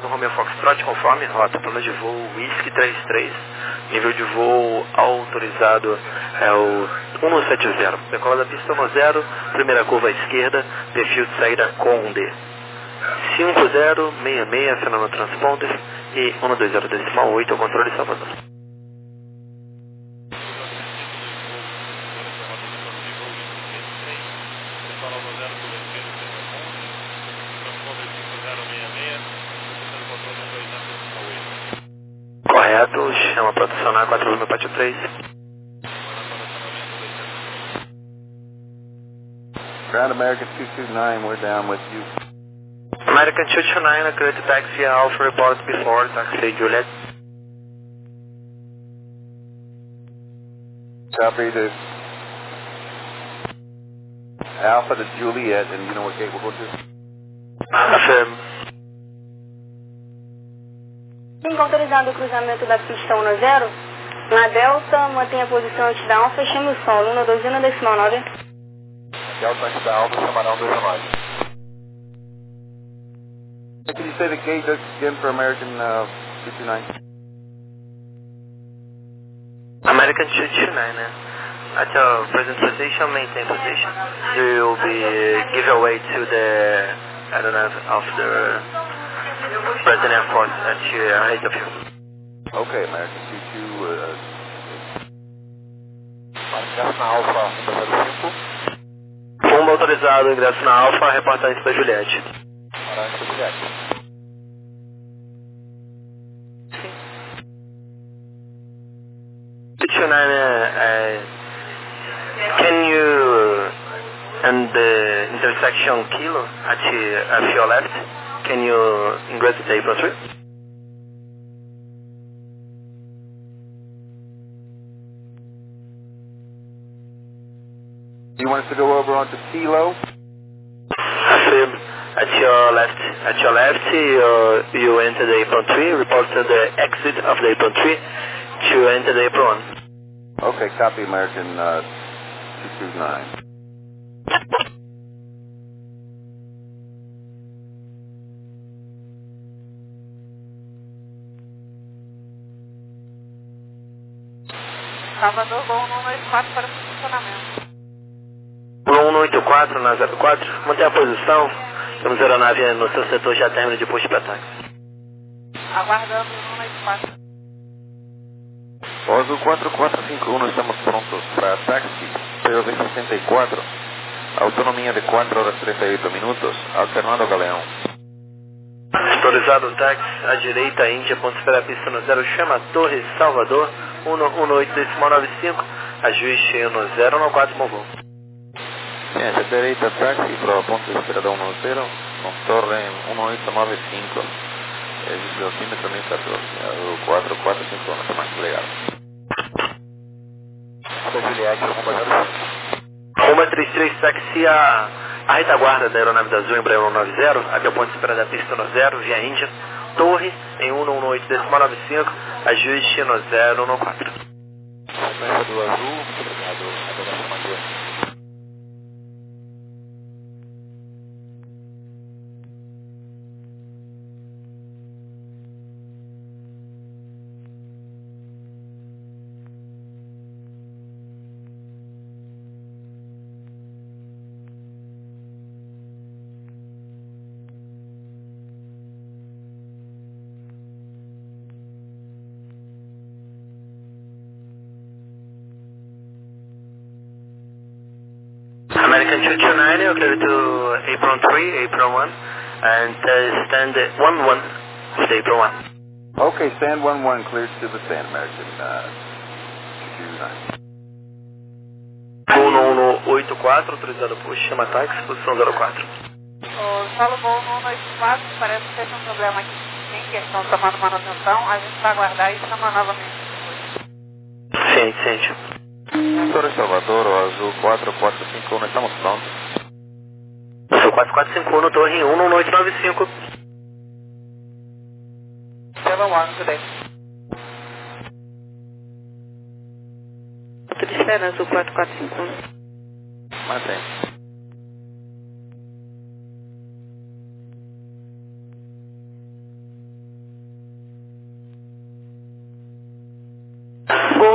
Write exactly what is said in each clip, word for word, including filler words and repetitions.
No Romeo Foxtrot, conforme rota, plano de voo Whisky trinta e três, nível de voo autorizado é o um um sete zero. Decola da pista um zero, primeira curva à esquerda, perfil de saída Conde. cinco zero seis seis, final no transponder, e um dois zero decimal oito, ao controle Salvador. Correto, chama para adicionar quatro mil Pátio três. Ground American two two nine, we're down with you. American two two nine, clear to taxi, Alpha report before, taxi Juliet. Copy to Alpha to Juliet, and you know what gate we'll go to? Affirm. Autorizado o cruzamento da pista um zero, na Delta, mantenha a posição antes da Alfa, chame o solo, um dois um decimal nove. Delta antes da Alfa, chamará um dois nove. Can you say the gate again for American uh, two two nine? American two two nine, né? At your present position, maintain position. You will be give away to the, I don't know, of the President Air Force at your height of you. Okay, American two two, uh... Ingresso na Alfa, um zero cinco. Fundo autorizado, ingresso na Alfa, reportagem para Juliette. Reportagem para Juliette. two two nine, uh, can you, and the intersection Kilo at your, at your left, can you ingress the apron three? You want us to go over onto Kilo? Affirm. At your left, at your left, you, you enter the apron three, report to the exit of the apron three to enter the apron one. Okay, copy American uh, two two nine. Salvador, voo um oito quatro para funcionamento. um oito quatro na zero quatro, mantenha a posição. Temos a aeronave no seu setor já término de posto para táxi. Aguardando um oito quatro. Oso quatro quatro cinco um, estamos prontos para táxi, P O V sessenta e quatro, autonomia de quatro horas e trinta e oito minutos, alternado Galeão. Autorizado o táxi, à direita, Índia, ponto espera a pista no zero, chama Torre Salvador, um um oito decimal nove cinco, ajuste no zero no quatro, bom voo. Ciência direita, táxi, para ponto de espera da um zero, com torre um oito nove cinco, ajuste altímetro mil e quatorze, quatro quatro cinco um, está mais legal. Juliette, Roma trinta e três, táxi a, a retaguarda da aeronave da Azul Embraer cento e noventa, até o ponto de espera da pista no zero, via Índia, torre em um um oito decimal nove cinco, ajuste no zero no quatro. Sequência do Azul, muito obrigado, adoração Maria. American two two nine, you clear to apron three, apron one, and uh, stand one one with apron one. Okay, stand one one, cleared to the stand, American uh, two two nine. um um oito quatro, autorizado por chama táxi, posição zero quatro. O solo voo um oito quatro, parece que teve um problema aqui em questão tomando manutenção, a gente vai aguardar e chamar novamente depois. Ciente, ciente. Torre Salvador, o Azul quatro quatro cinco um, estamos prontos. Azul quatro quatro cinco um, no torre um um oito nove cinco. seven one today. Tudo esperando, Azul quatro quatro cinco um. Mantém.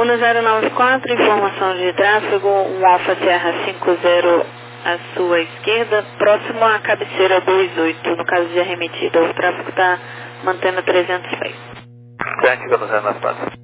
Uno zero nove quatro, informação de tráfego, um Alfa Serra cinquenta à sua esquerda, próximo à cabeceira dois oito, no caso de arremetida. O tráfego está mantendo trezentos pés. Sete, Uno zero nove quatro.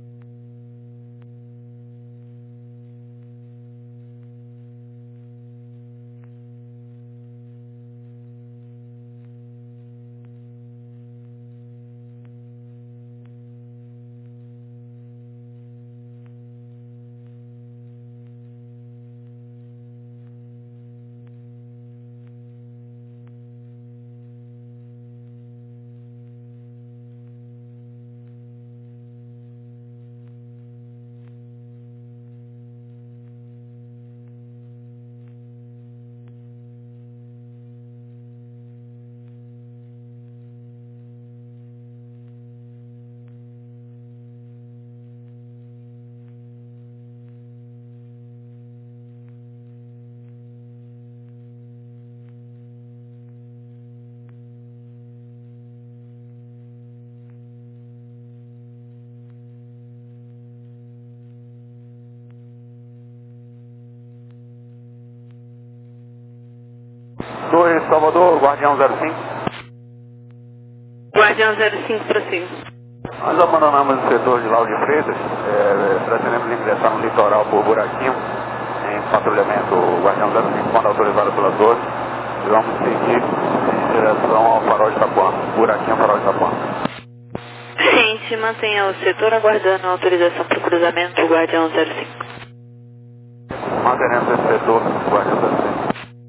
dois, Salvador, Guardião zero cinco. Guardião zero cinco, prossiga. Nós abandonamos o setor de Lauro de Freitas, é, pretendemos ingressar no litoral por Buraquinho, em patrulhamento Guardião zero cinco, quando autorizado pela torre, e vamos seguir em direção ao farol de Itapuã, Buraquinho, farol de Itapuã. Gente, mantenha o setor aguardando a autorização para o cruzamento do Guardião zero cinco. Manteremos esse setor, Guardião zero cinco.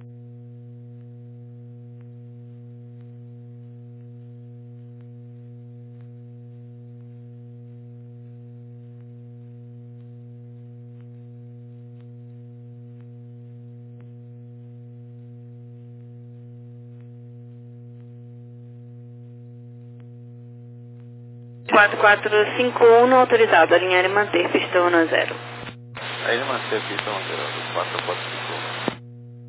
quatro quatro cinco um autorizado, alinhar e manter, pista um zero. Aí ele manteve pista um zero, quatro quatro cinco um.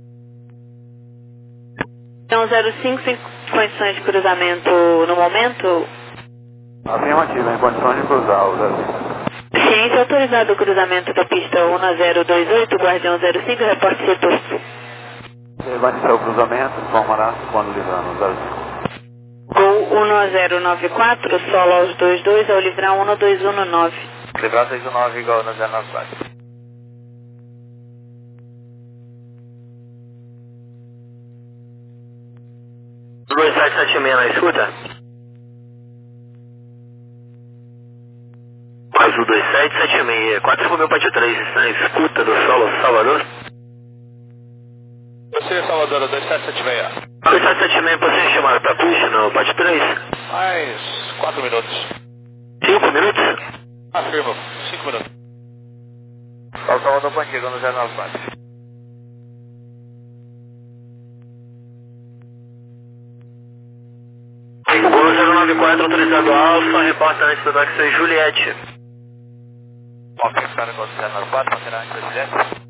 Então zero cinco, sem condições de cruzamento no momento? Afirmativo, em condições de cruzar o zero cinco. Ciência, autorizado o cruzamento da pista um zero dois oito, Guardião zero cinco, reporte setor sul. Ele vai iniciar o cruzamento, informará quando livrando o zero cinco. Gol um zero nove quatro, solo aos dois dois, ao livrar um dois um nove. Livrar seis um nove igual no zero nove quatro. dois sete sete seis na escuta? Azul dois sete sete seis, quatro cinco mil parte três, na escuta do solo Salvador? Você, Salvador, dois sete sete seis. dois sete sete seis, você chamada para push no parte três? Mais quatro minutos. cinco minutos? Afirma, cinco minutos. Só Salvador Pantiga no zero nove quatro. Gol zero nove quatro, autorizado Alfa, reporta antes do táxi Juliette. Alfa, cara, gol zero nove quatro, manterá antes da Juliette.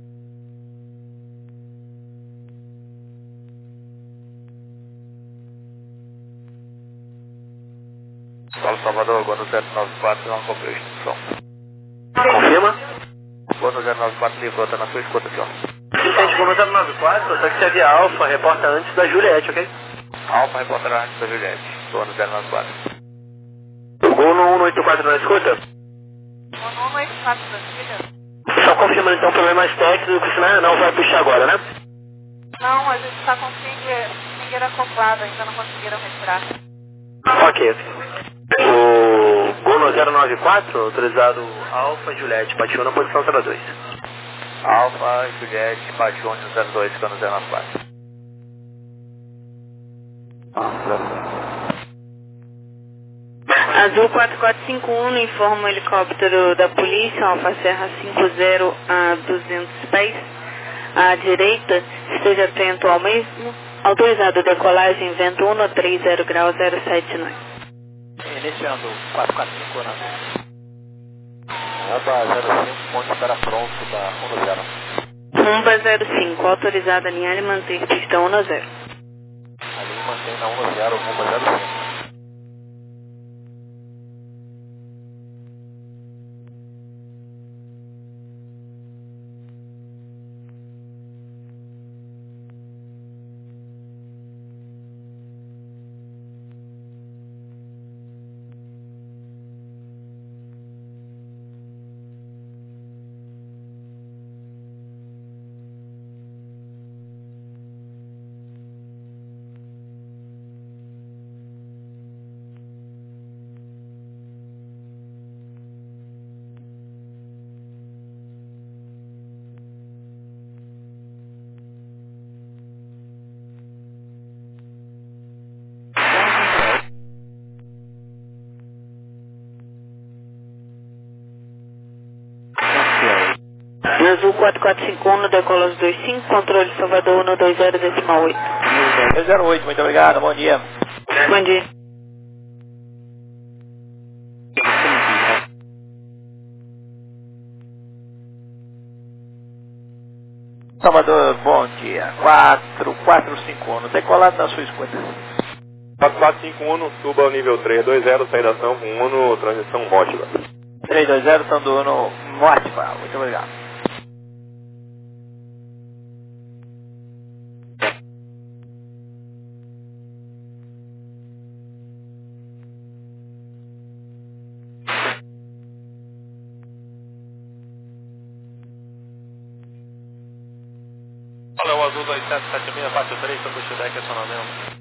Paulo Salvador, Gol zero nove quatro, não cumpriu a instrução. Confirma? Gol zero nove quatro livrou, está na sua escuta, senhor. Assistente, Gol zero nove quatro, táxi Via Alfa, reporta antes da Juliette, ok? Alfa reportará antes da Juliette, Gol zero nove quatro. Gol no um oito quatro na escuta? Um oito quatro da filha? Só confirmando então problemas técnicos, né? Não vai puxar agora, né? Não, a gente está com finger acoplado, ainda não conseguiram retirar. Ok. O Gol no zero nove quatro, autorizado Alfa Juliette, partiu na posição zero dois. Alfa Juliette, partiu no zero dois, ficando no zero nove quatro. Azul quatro quatro cinco um, informa o helicóptero da polícia, Alfa Serra cinquenta a duzentos pés, à direita, esteja atento ao mesmo, autorizado decolagem, vento um três zero graus zero sete nove. Iniciando quatro quatro cinco na Aba zero cinco, ponto espera pronto da um zero. Rumba zero cinco, autorizado alinhar e manter pista um zero. Ali mantém na um zero, Rumba zero cinco. Azul quatro quatro cinco um, decola os dois cinco, controle Salvador um dois zero decimal oito. dois zero oito, muito obrigado, bom dia. Bom dia. Salvador, bom dia. quatro quatro cinco um, decolado na sua escuta. quatro quatro cinco um, suba ao nível três dois zero, saída ação com Uno, transição Motiva. três dois zero, Sando Uno, Motiva, muito obrigado. Olha, o Azul dois sete sete seis, bate o três, sobre o Chudec, acionamento.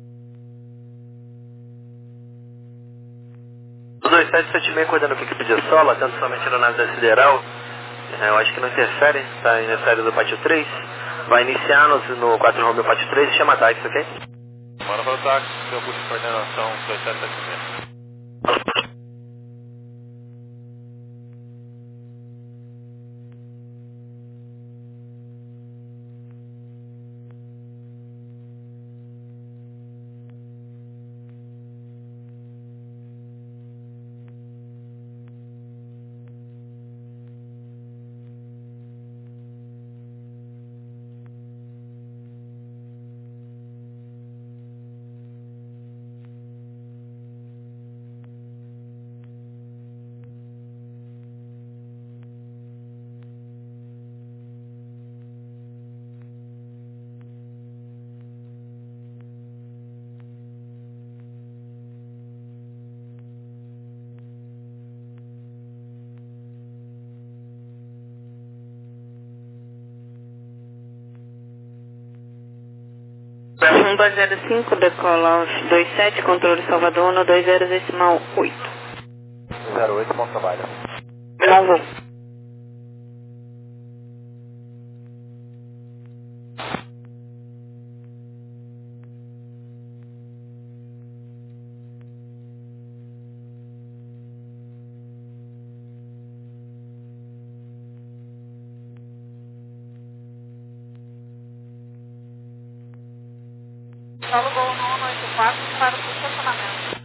dois sete sete seis cuidando com a equipe de solo, atento somente na nave da Sideral. É, eu acho que não interfere, está na saída do pátio três. Vai iniciar no, no quatro Romeo pátio três e chama táxi, ok? Bora para o táxi, seu curso de coordenação dois sete sete seis. um dois zero cinco, decola os dois sete, controle Salvador um dois zero decimal oito. zero oito, bom trabalho. Não vou. Solo Gol no um oito quatro para o estacionamento.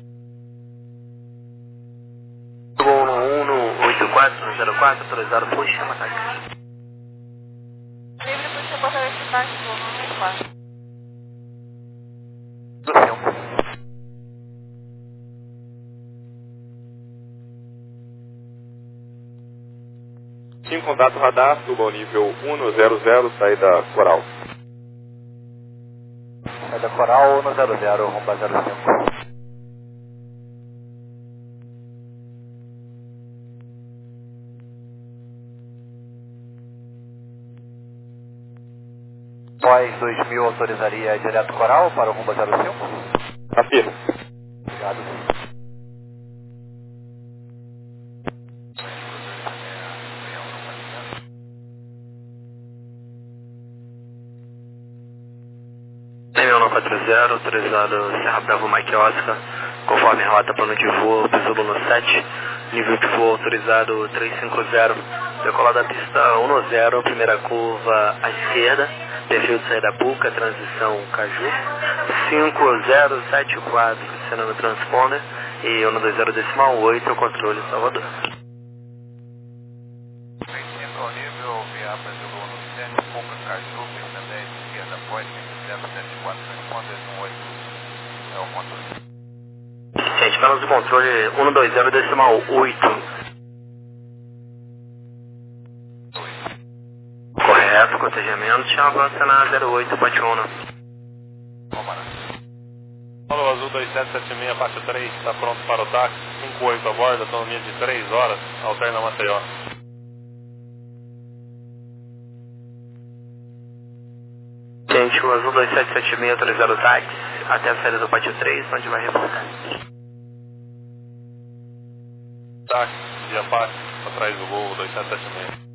Gol no um oito quatro zero quatro, autorizado por chama táxi. Livre por ser portaria de táxi, Gol no um oito quatro. Do tempo. cinco contato radar, suba ao nível um zero zero, saída Coral. Saída Coral um zero zero, romba zero cinco. Nós dois mil autorizaria direto Coral para o rumba zero cinco? Afirma. Obrigado. Nível nove quatro zero, autorizado Serra Bravo Mike Oscar, conforme a rota plano de voo, piso Luno sete, nível de voo autorizado trezentos e cinquenta, decolar da pista um zero, primeira curva à esquerda, perfil de saída Buca, transição Caju, cinco zero sete quatro, cena no transponder, e um dois zero decimal oito, controle Salvador. vinte ao nível, via Brasil Luno sete, Buca, Caju, pista dez, esquerda, pós, zero sete quatro, transponder um oito, é o controle. Gente, planos de controle um dois zero decimal oito. Correto, cotejamento, já avança na zero oito, pátio um. Paulo Azul dois sete sete seis, pátio três, está pronto para o táxi, cinco oito a bordo, autonomia de três horas, alterna Maceió. Gente, o Azul dois sete sete seis autorizado o táxi até a saída do pátio três, onde vai reportar. Táxi, via Pátio, atrás do Gol dois sete sete seis.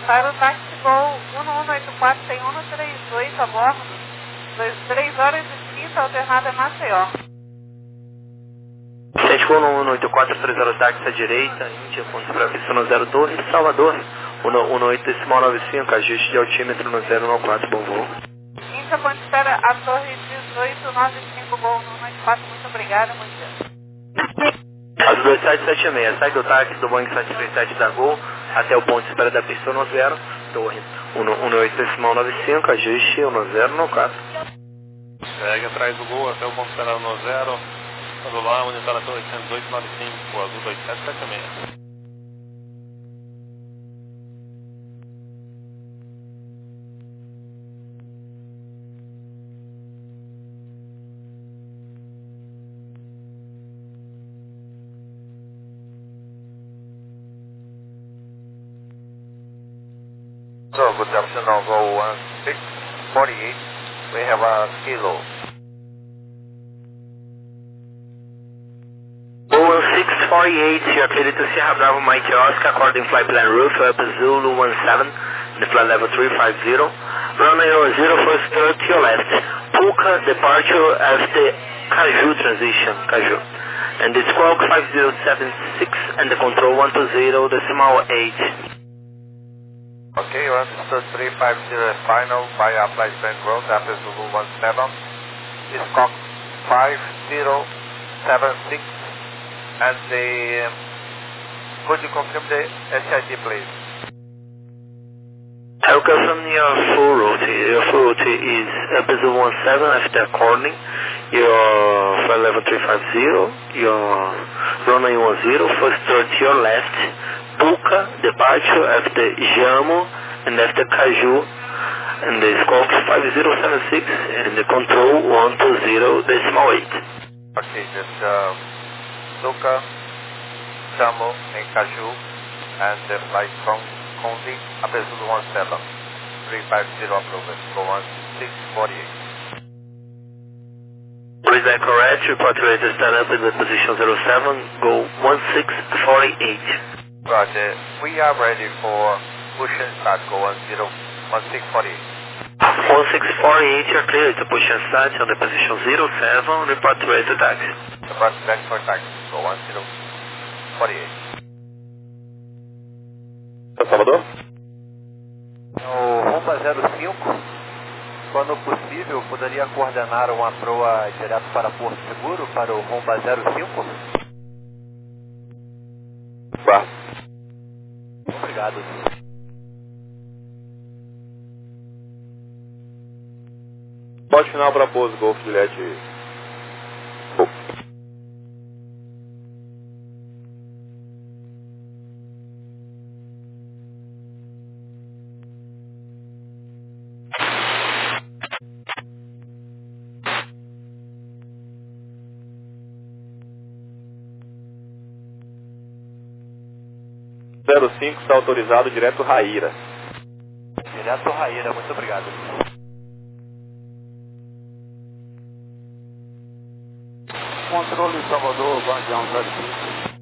Para o táxi Gol um um oito quatro tem um três oito a bordo, três horas e trinta, alternada Maceió. sete Gol um um oito quatro, três horas táxi à direita, Índia, pontos para pista no zero Torres, Salvador, um um oito decimal nove cinco, ajuste de altímetro no zero um quatro, bom voo. Índia, ponto espera a Torre dezoito nove cinco, Gol um um oito quatro, muito obrigada, bom dia. Azul dois sete sete seis, sai do táxi do Boeing sete três sete da Gol até o ponto de espera da pista no zero, Torre um um oito decimal nove cinco, ajuste no zero um quatro. Segue atrás do Gol até o ponto de espera no zero, quando lá, monitor a Torre oitocentos e oito nove cinco, Azul dois sete sete seis. So, good afternoon, Go one six four eight, we have a kilo. Go six four eight, you're cleared to Sierra Bravo Mike Oscar, according flight plan roof, up Zulu one seven, the flight level three five zero, runway zero first third to your left, Puka departure after Caju transition, Caju, and the squawk five zero seven six and the control one two zero decimal eight. Okay, one three five zero final via flight plan road after Zulu one seven, Squawk five zero seven six, and the, um, could you confirm the S I D please? I'll confirm your full route. Your full route is Zulu one seven after corning, your flight level three five zero, your runway one zero, first third to your left, Puka departure after Jamo and after Caju, and the squawk five zero seven six and the control one two zero decimal eight. Okay, just um, Puka, Jamo and Caju, and the flight from Condi up to Zulu one seven, three five zero approved, go one six four eight. Is that correct? Report ready to stand up in the position zero seven, go one six four eight. Roger, we are ready for push and start, go one zero one six four eight. one six four eight, you're clear to push and start on the position zero seven, report ready to taxi. Report back for taxi, go one zero four eight. Salvador? O Honda zero cinco, quando possível, poderia coordenar uma proa direto para Porto Seguro, para o Honda zero cinco? Vá. Obrigado. Pode final para pouso, Golf Juliette. Bom. zero cinco está autorizado direto Raíra. Direto Raíra, muito obrigado. Controle Salvador, Guardião zero cinco.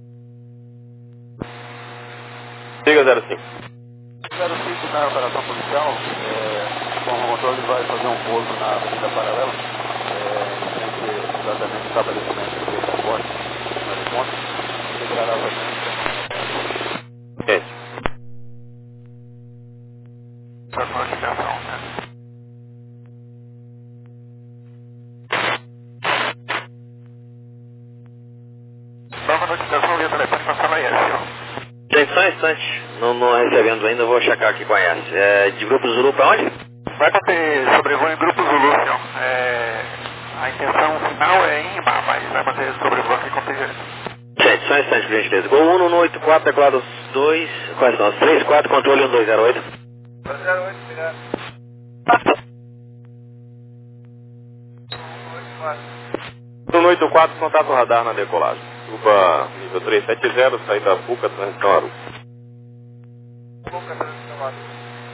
Siga zero cinco. zero cinco na operação policial, é, bom, o controle vai fazer um pouso na avenida paralela, é, em frente exatamente o estabelecimento do aeroporto, nas pontas, integrará a Gente. Nova notificação via telefone para falar S. Gente, só um instante, não, não recebendo ainda, vou checar aqui com a S. É, de Grupo Zulu para onde? Vai bater sobrevoo em Grupo Zulu, senhor. É, a intenção final é em Imá, mas vai bater sobrevoo aqui com P G. Gente, só um instante, por gentileza. Gol um um oito quatro, teclado dois, quais são? três quatro, controle um dois zero oito. dois zero oito, obrigado. um oito quatro, contato radar na decolagem. Cuba nível três sete zero, saída Puca, transição Aru. Puca, transição Aru.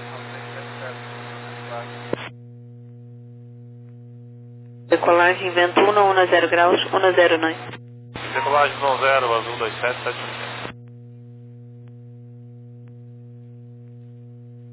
Decolagem vento um um zero graus, um zero nove. Decolagem um zero, Azul dois sete sete.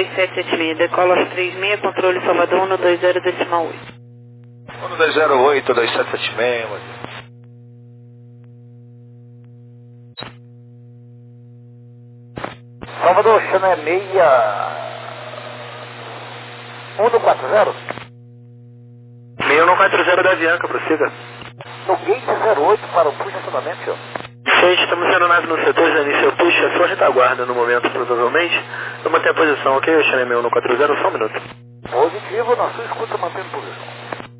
dois sete sete seis, decola às três e meia, controle Salvador um dois zero decimal oito. um dois zero oito, dois sete sete seis, mano. Salvador, Channel meia... um um quatro zero? seis um quatro zero da Avianca, prossiga. No gate zero oito para o push acionamento, senhor. seis, estamos sendo nave no setor, já iniciou o push, a sua retaguarda no momento, provavelmente. Eu mantenho a posição, ok? Channel seis um quatro zero, só um minuto. Positivo, na sua escuta, mantendo posição.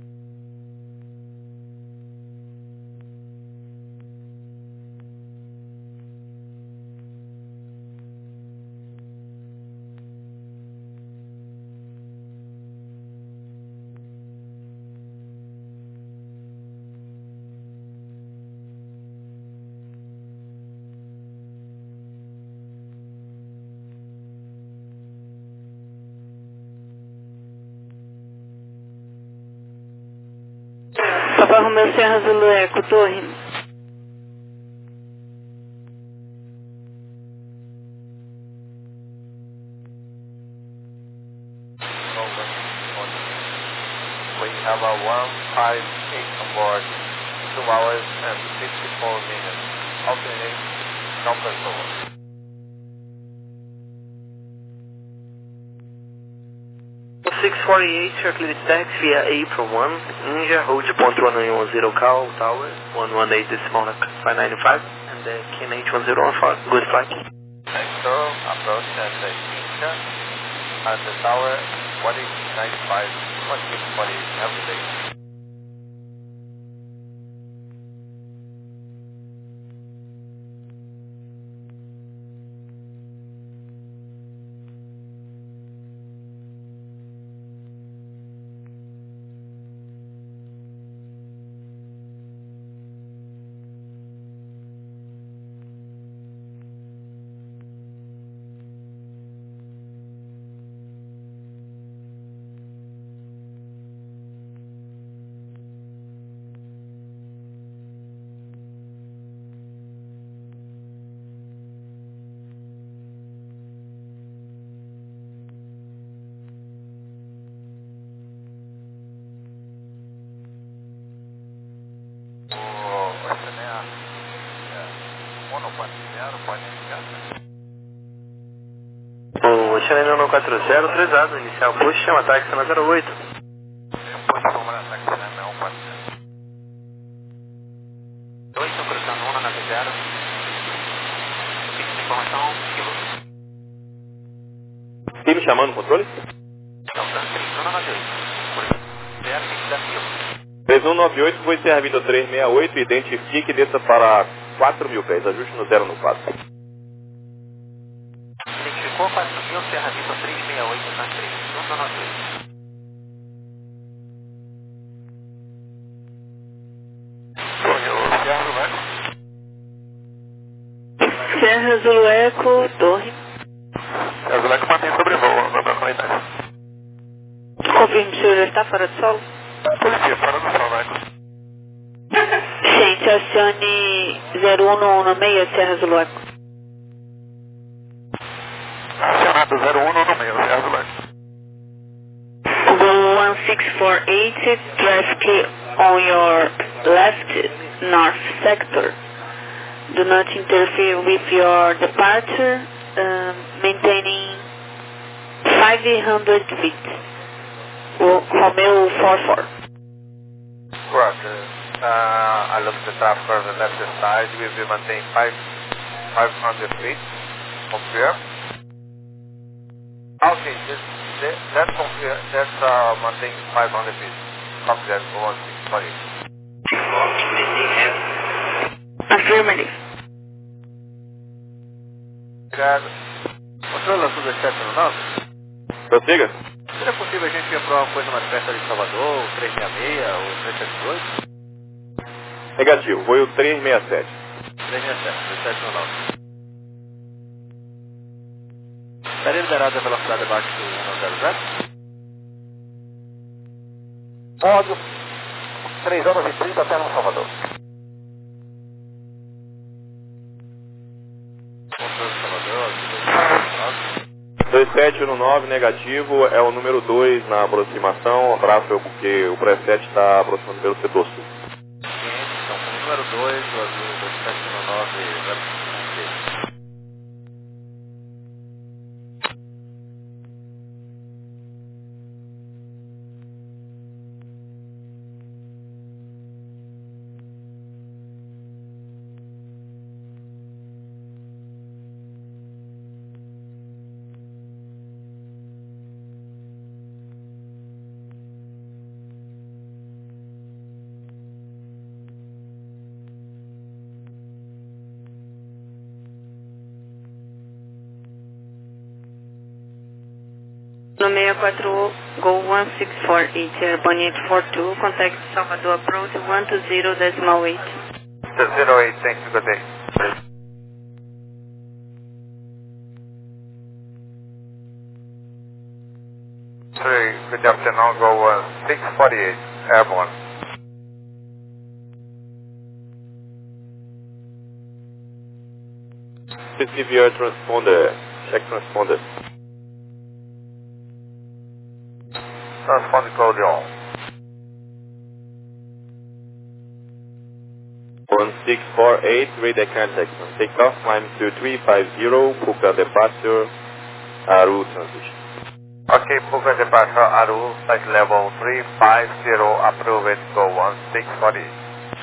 Papa Romeu Serra Zulu Eco, torre. We have a one five eight on board, two hours and fifty-four minutes. Alternate, conference over. six forty-eight, circulated taxi via April one, India, hold point one nine one zero Cal Tower, one one eight decimal five nine five, and the K N H one zero one four, good flight. Hector, approach at the India, and the tower, forty ninety-five, twenty forty, every day. O Channel um quatro zero, autorizado, inicial push, chama táxi na zero oito. dois, estão cruzando um na nave zero. Fique de informação, piloto. Quem me chamando no controle? Estão transferindo na nave oito. zero, fique da fila. três um nove oito, vou encerrar vindo três seis oito, identifique e desça para quatro mil pés, ajuste no zero no quatro. Identificou quatro mil, Serra Vitor três seis oito, transferindo na nave oito. Serra Zulu Eco, torre. Serra Zulu Eco mantém sobrevoo, na tranquilidade. Confirme se o senhor já está fora do solo. Positivo, fora do solo, Eco. Gente, acione zero um um seis, Serra Zulu Eco. Acionado zero um um seis, Serra Zulu Eco. Go one six four eight, traffic on your left north sector. Do not interfere with your departure, um, maintaining five hundred feet. O Romeo four four. Roger. Uh, I look at the traffic on the left side. We will maintain five, five hundred feet. Confirm. Okay, this, that, that confirm, that's uh, maintain five hundred feet. Copy that, one six four eight. Affirmative. Obrigado. Controle da Suda sete nove. Prossiga. Seria possível a gente ir para uma coisa mais perto de Salvador, o três seis seis ou três sete oito? Negativo, voo três seis sete. três seis sete, três sete nove. Estaria liberado a velocidade abaixo do um zero zero? Pódio, três horas e trinta até no Salvador. dois sete um nove, negativo, é o número dois na aproximação, abraço porque o preset está aproximando pelo setor sul. Então, com o número dois, o azul dois sete um nove, zero cinco seis. No seis quatro Go one six four eight, Airborne eight four two, contact Salvador approach one two zero decimal eight. zero eight, thank you, good day. Three, good afternoon, Go one six four eight, Airborne. Receive your transponder, check transponder. Transponder code on. one six four eight, radar contact. Take off, climb two three five zero, Puka departure, Aru transition. Okay, Puka departure, Aru, flight level three five zero, approved, Go one six four eight.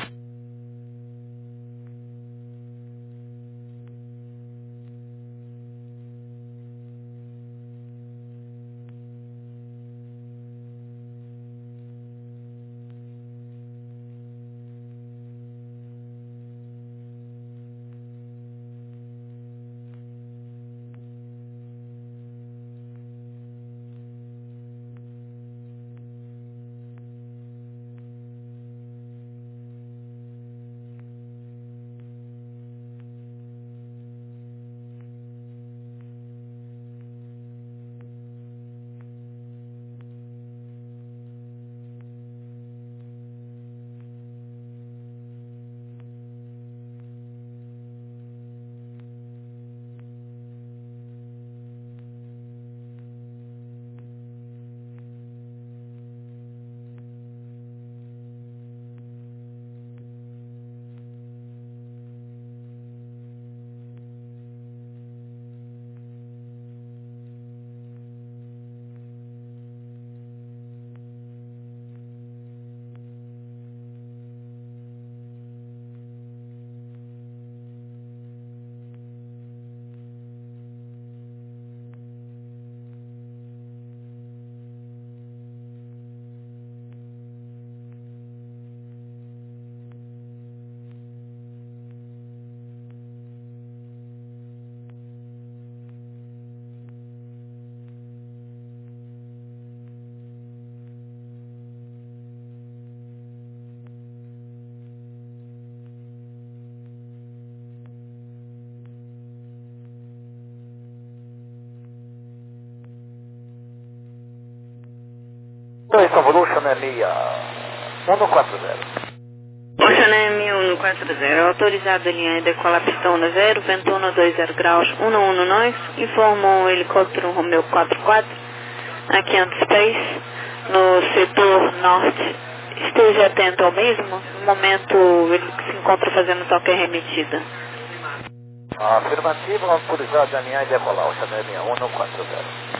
dois, Salvador, Chanemia um quatro zero. Oceanemia um quatro zero, autorizado em linha decolar pista um zero, vento um dois zero graus, um um nós, informa o helicóptero Romeo quatro quatro, aqui Antispace, no setor norte. Esteja atento ao mesmo, no momento ele se encontra fazendo toque remetida. Afirmativo, autorizado em linha decolar, Oceanemia um quatro zero.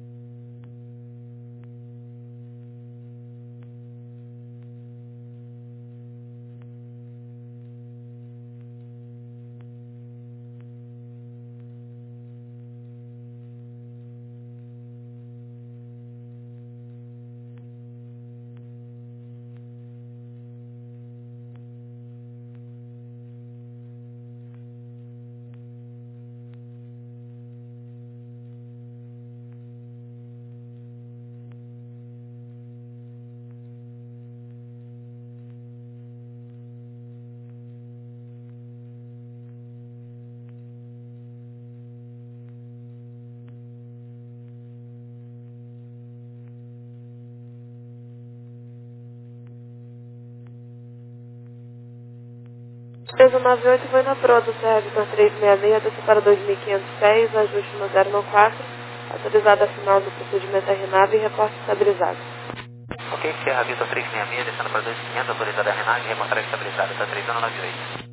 três um nove oito foi na Pro do Sérgio trezentos e sessenta e seis, desce para dois mil quinhentos e seis, ajuste no zero quatro, Autorizado a final do procedimento R nave e reporte estabilizado. Ok, Sierra Vitor trezentos e sessenta e seis, descendo para dois mil e quinhentos, autorizado a R nave e reportar estabilizado, está três zero nove oito.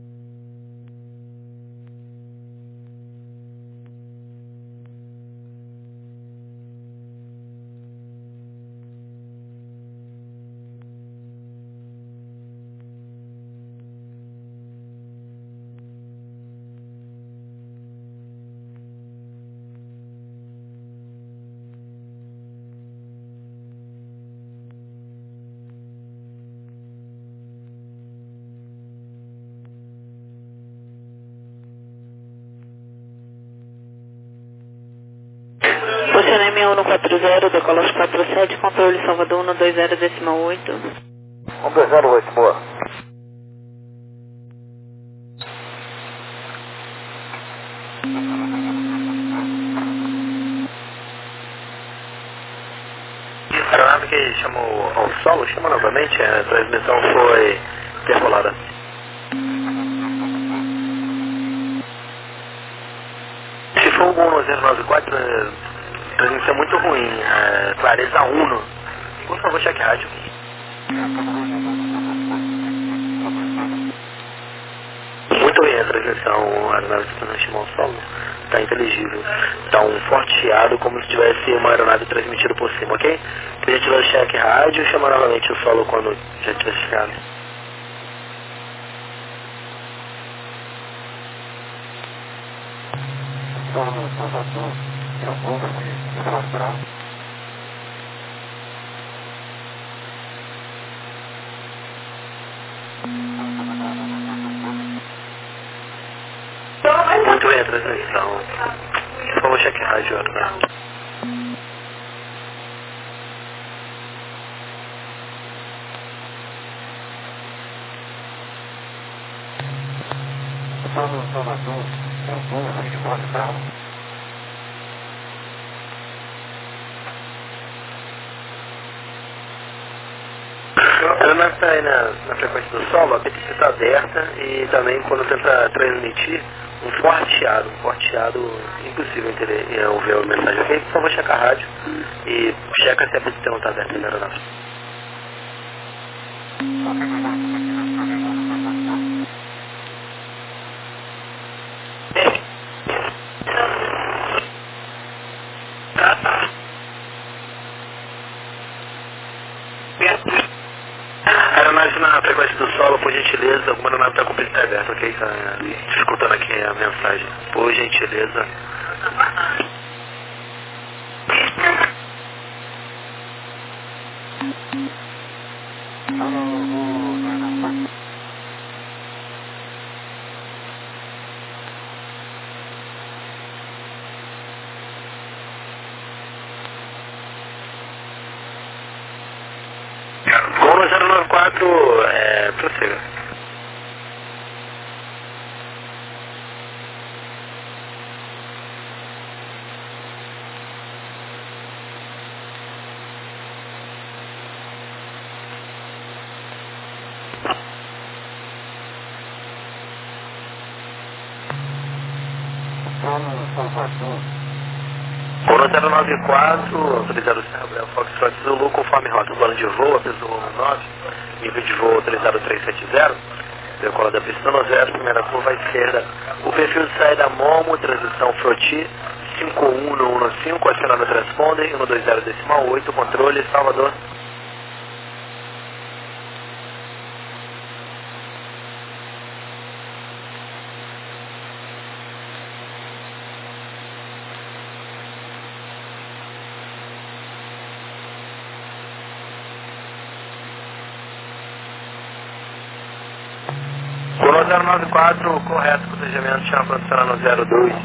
Oceano M um quatro zero, decola quatro sete, controle Salvador um dois zero decimal oito. um dois zero oito, boa. A aeronave que chamou ao solo, chama novamente, a transmissão foi interpolada. Se for o um zero nove quatro, a transmissão é muito ruim, é, clareza um. Por favor, cheque rádio. Muito ruim a transmissão, a aeronave que chamou ao solo, está inteligível. Está um forte chiado, como se tivesse uma aeronave transmitida por cima, ok? A gente vai cheque rádio e chama novamente o solo quando já tiver chegado. Muito bem a transmissão. Por favor, cheque rádio agora. A aeronave está aí na, na frequência do solo, a P T C está aberta e também quando tenta transmitir um forte chiado, um forte chiado impossível entender, ouvir a mensagem, ok? Por favor, checa a rádio e checa se a P T C não está aberta na aeronave. Aeronave na frequência do solo, por gentileza, alguma aeronave está com o P T C aberto, ok? Tá escutando aqui a mensagem. Por gentileza. Gol zero nove quatro, é, prossiga. Gol zero nove quatro, autorizado o Serra Bravo Foxtrot Zulu, conforme rota, plano de voo, apeso nove, nível de voo autorizado trezentos e setenta, decola da pista no zero, primeira curva à esquerda, o perfil de saída Momo, transição Froti, cinco um um cinco, acionado transponder, um dois zero decimal oito, controle, Salvador. Gol zero nove quatro, correto, protegimento, chama para adicionar no zero dois.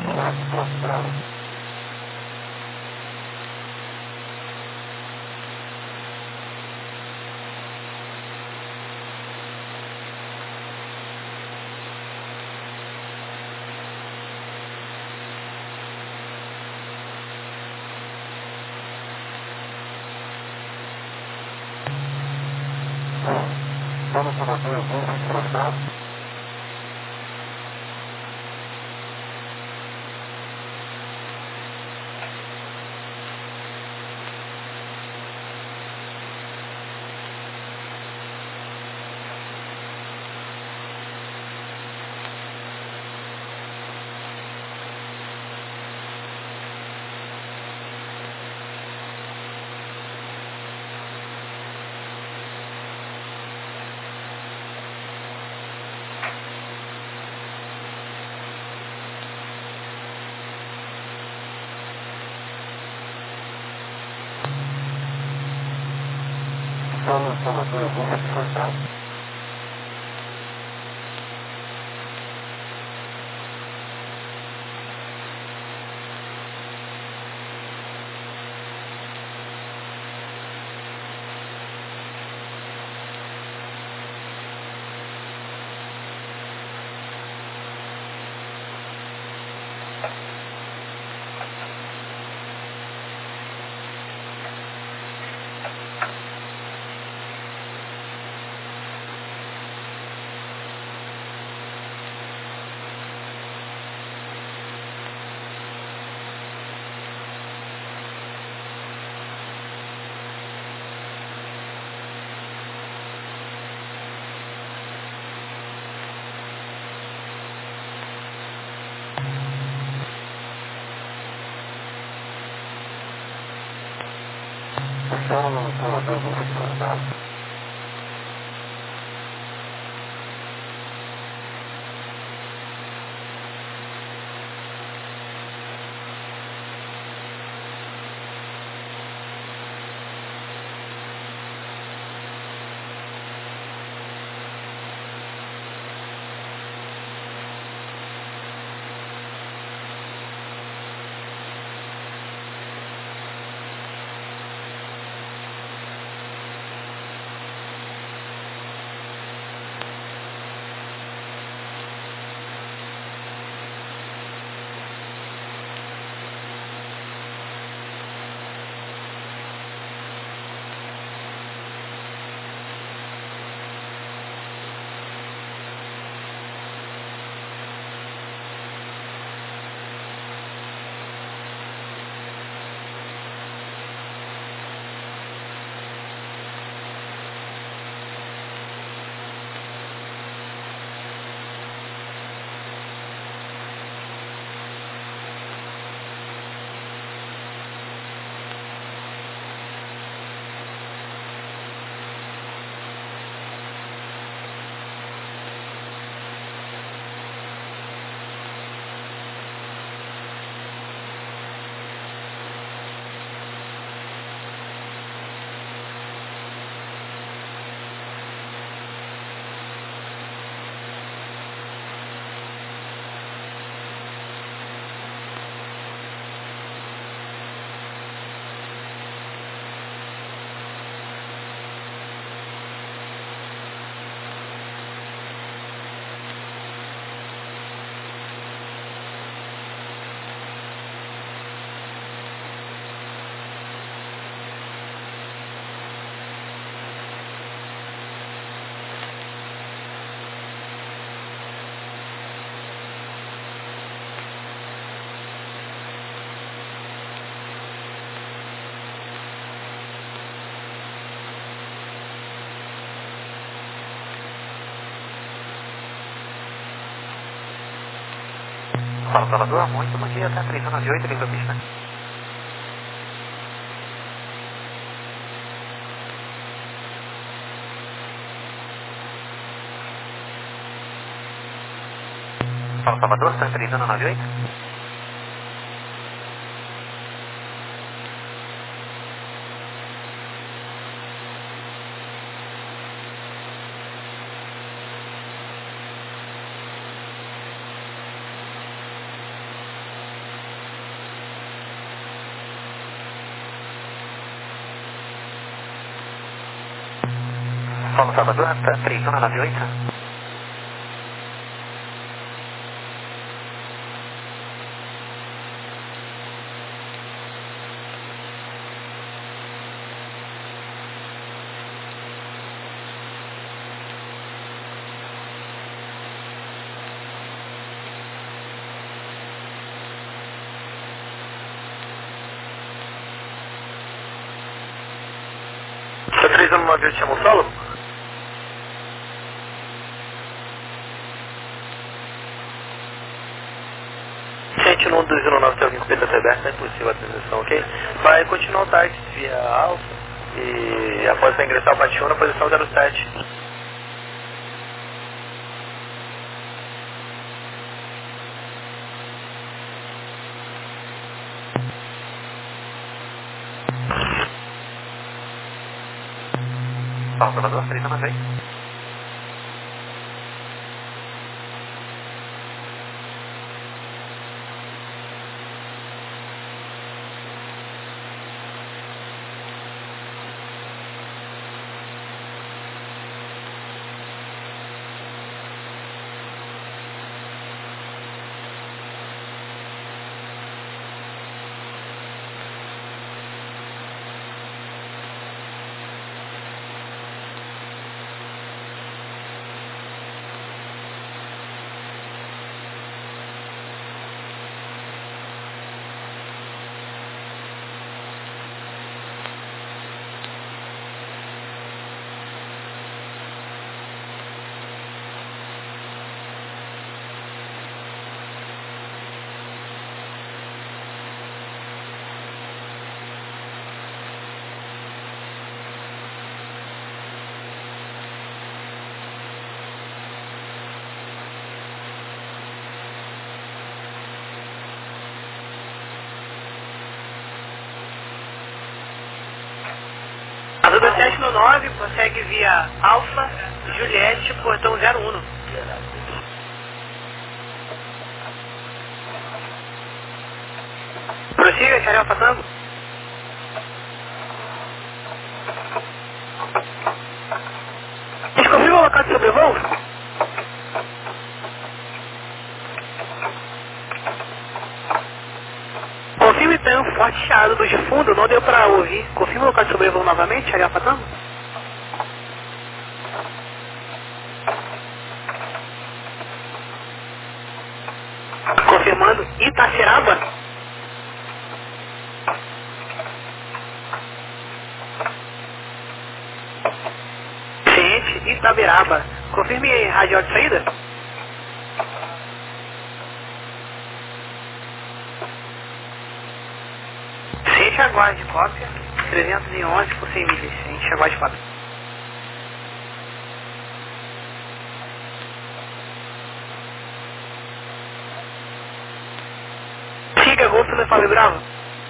Fala, Salvador, muito bom dia, tá três nove oito, livre a pista. Fala, Salvador, tá três nove oito. Paulo Salvador, tá três nove oito. Tá três nove oito, chama o solo? Continua do zero nove, tem alguém com o P T T aberto, não é possível a transição, ok? Vai continuar o target via alfa e após ingressar o bate um na posição zero sete. Fala, Salvador, três a seis. Azul sete no nove, prossegue via Alfa, Juliette, portão zero um. Prossiga, Charlie Alfa Tango. Descobriu o local de sobrevoo? Confirme tem um forte chiado do de fundo, não deu pra ouvir. Confirma o local de sobrevoo novamente, Charlie Alfa Tango. Confirmando, Itaceraba. Ciente, Itaberaba. Confirme radial de saída. Ciente, aguarde cópia. trezentos e onze por cem milhas. Ciente, aguarde cópia. Siga, Golfo do Fábio Bravo.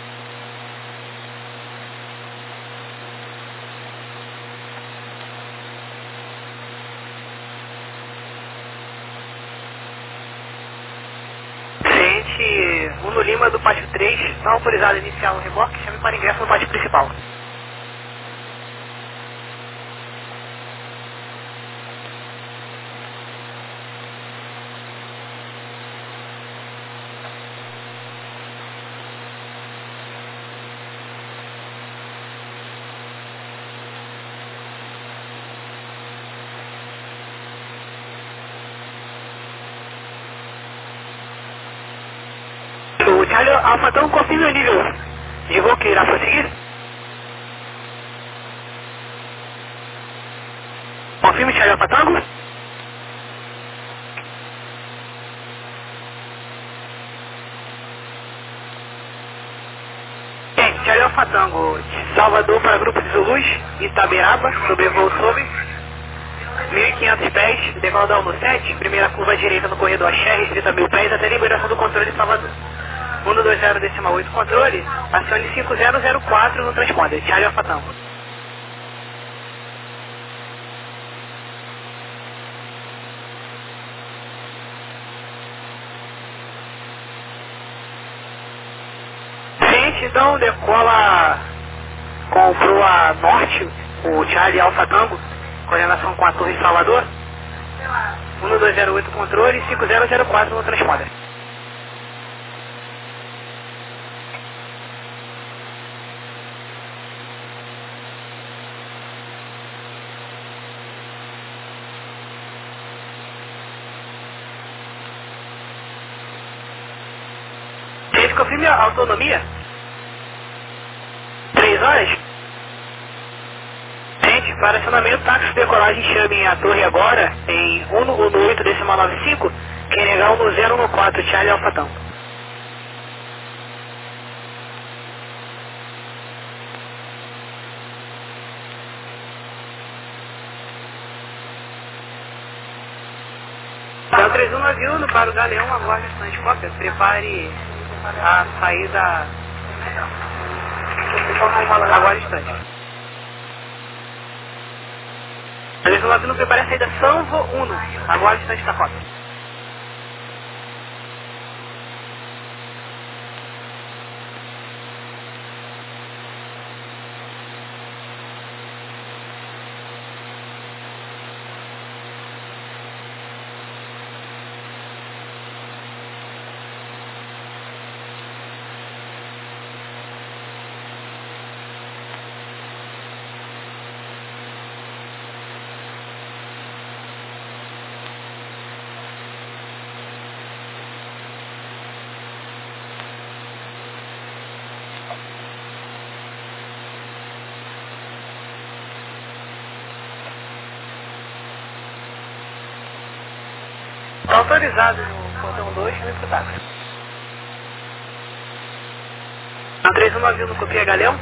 Ciente, Uno Lima do pátio três, não autorizado a iniciar o reboque, chame para ingresso no pátio principal. O Charlie Alfa Tango confirma o nível de voo que irá prosseguir. Confirme, Charlie Alfa Tango. Bem, Charlie Alfa Tango de Salvador para Grupo de Zulus, Itaberaba, sobrevoo sobre mil e quinhentos pés, decola da Uno sete, primeira curva à direita no corredor Axé, restrita a mil pés até a liberação do controle de Salvador. um dois zero decimal oito controle, acione cinco zero zero quatro no transponder, Charlie Alfa Tango. Ciente, então decola com proa norte, o Charlie Alfa Tango, coordenação com a Torre de Salvador, um dois zero oito controle, cinco zero zero quatro no transponder. Confirme a autonomia. Três horas. Gente, para acionamento, táxi decolagem, chame a torre agora em um oito decimal noventa e cinco, que é legal no zero um quatro, Charlie Alfa Tango. Então, três um nove um para o Galeão, aguarde a cópia. Prepare a saída agora instante. três um nove um, prepare a saída Sanvo um, agora distante da rota. Autorizado no portão dois, vem pro táxi. A três um nove um no Copia Galeão.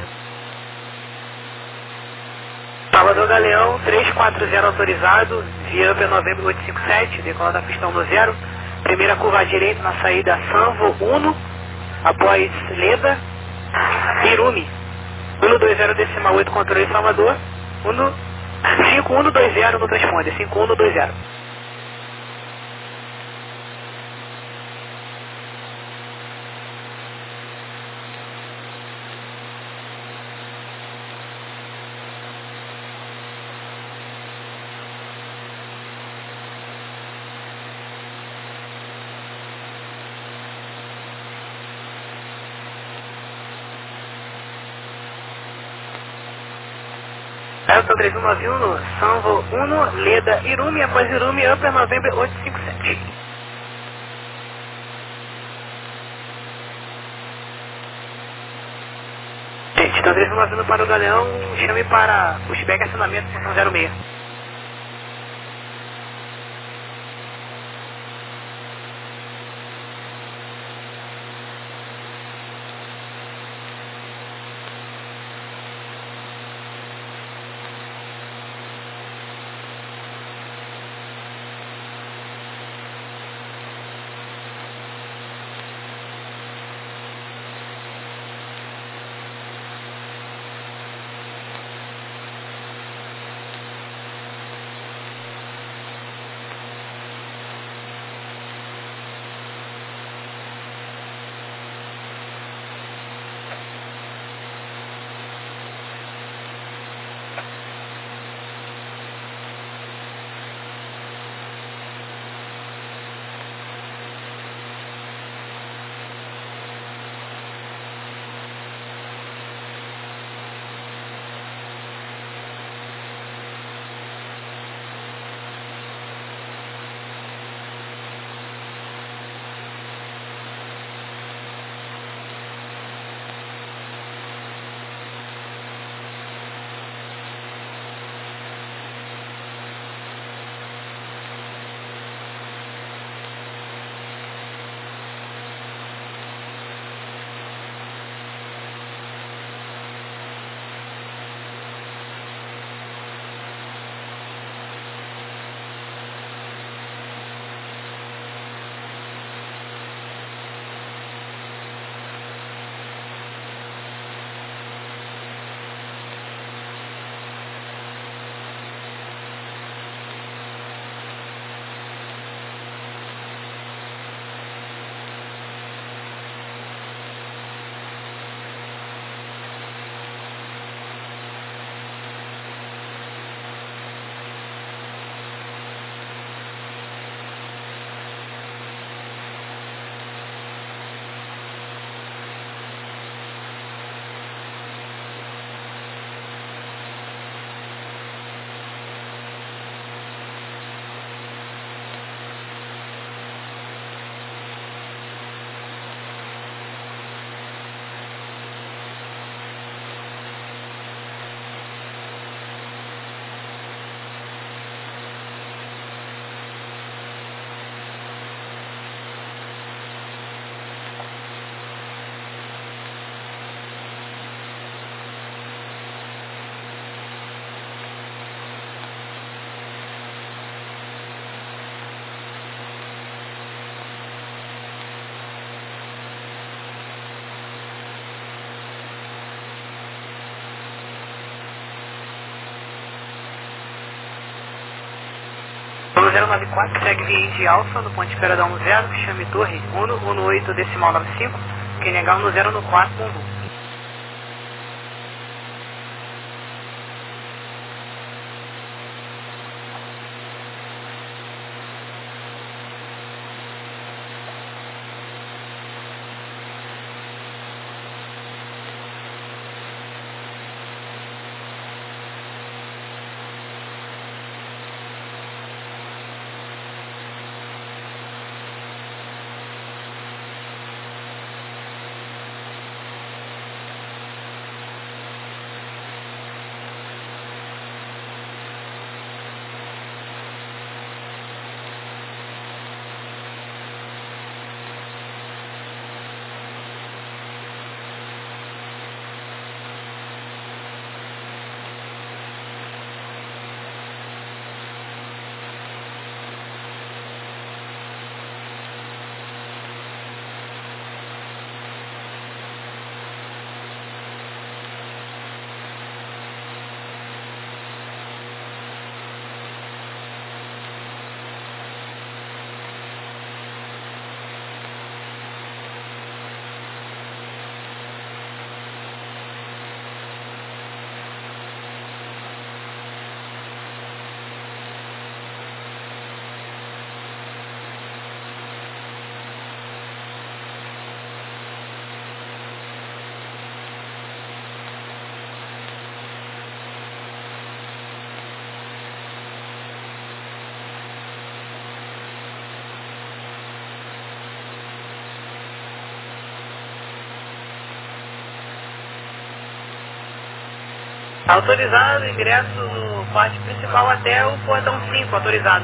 Salvador Galeão, três quatro zero autorizado, via Upper Novembro oito cinco sete, decola da pistão no zero. Primeira curva à direita na saída Sanvo um, após Leda, Irumi. um dois zero decimal oito, controle Salvador. cinco um dois zero no transponder, cinco um dois zero. Delta três um nove um no Sanvo um, Leda, Irumi, após Irumi, Upper Novembro oito cinco sete. Gente, Delta três um nove um para o Galeão, chame para o pushback acionamento função zero seis. zero nove quatro, segue cliente Alfa, no ponto de espera da um zero, chame torre um um oito decimal nove cinco, quem negar um zero no quatro com voo. Autorizado, ingresso no pátio principal até o portão cinco, autorizado.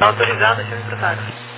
Tá autorizado, chame pro táxi.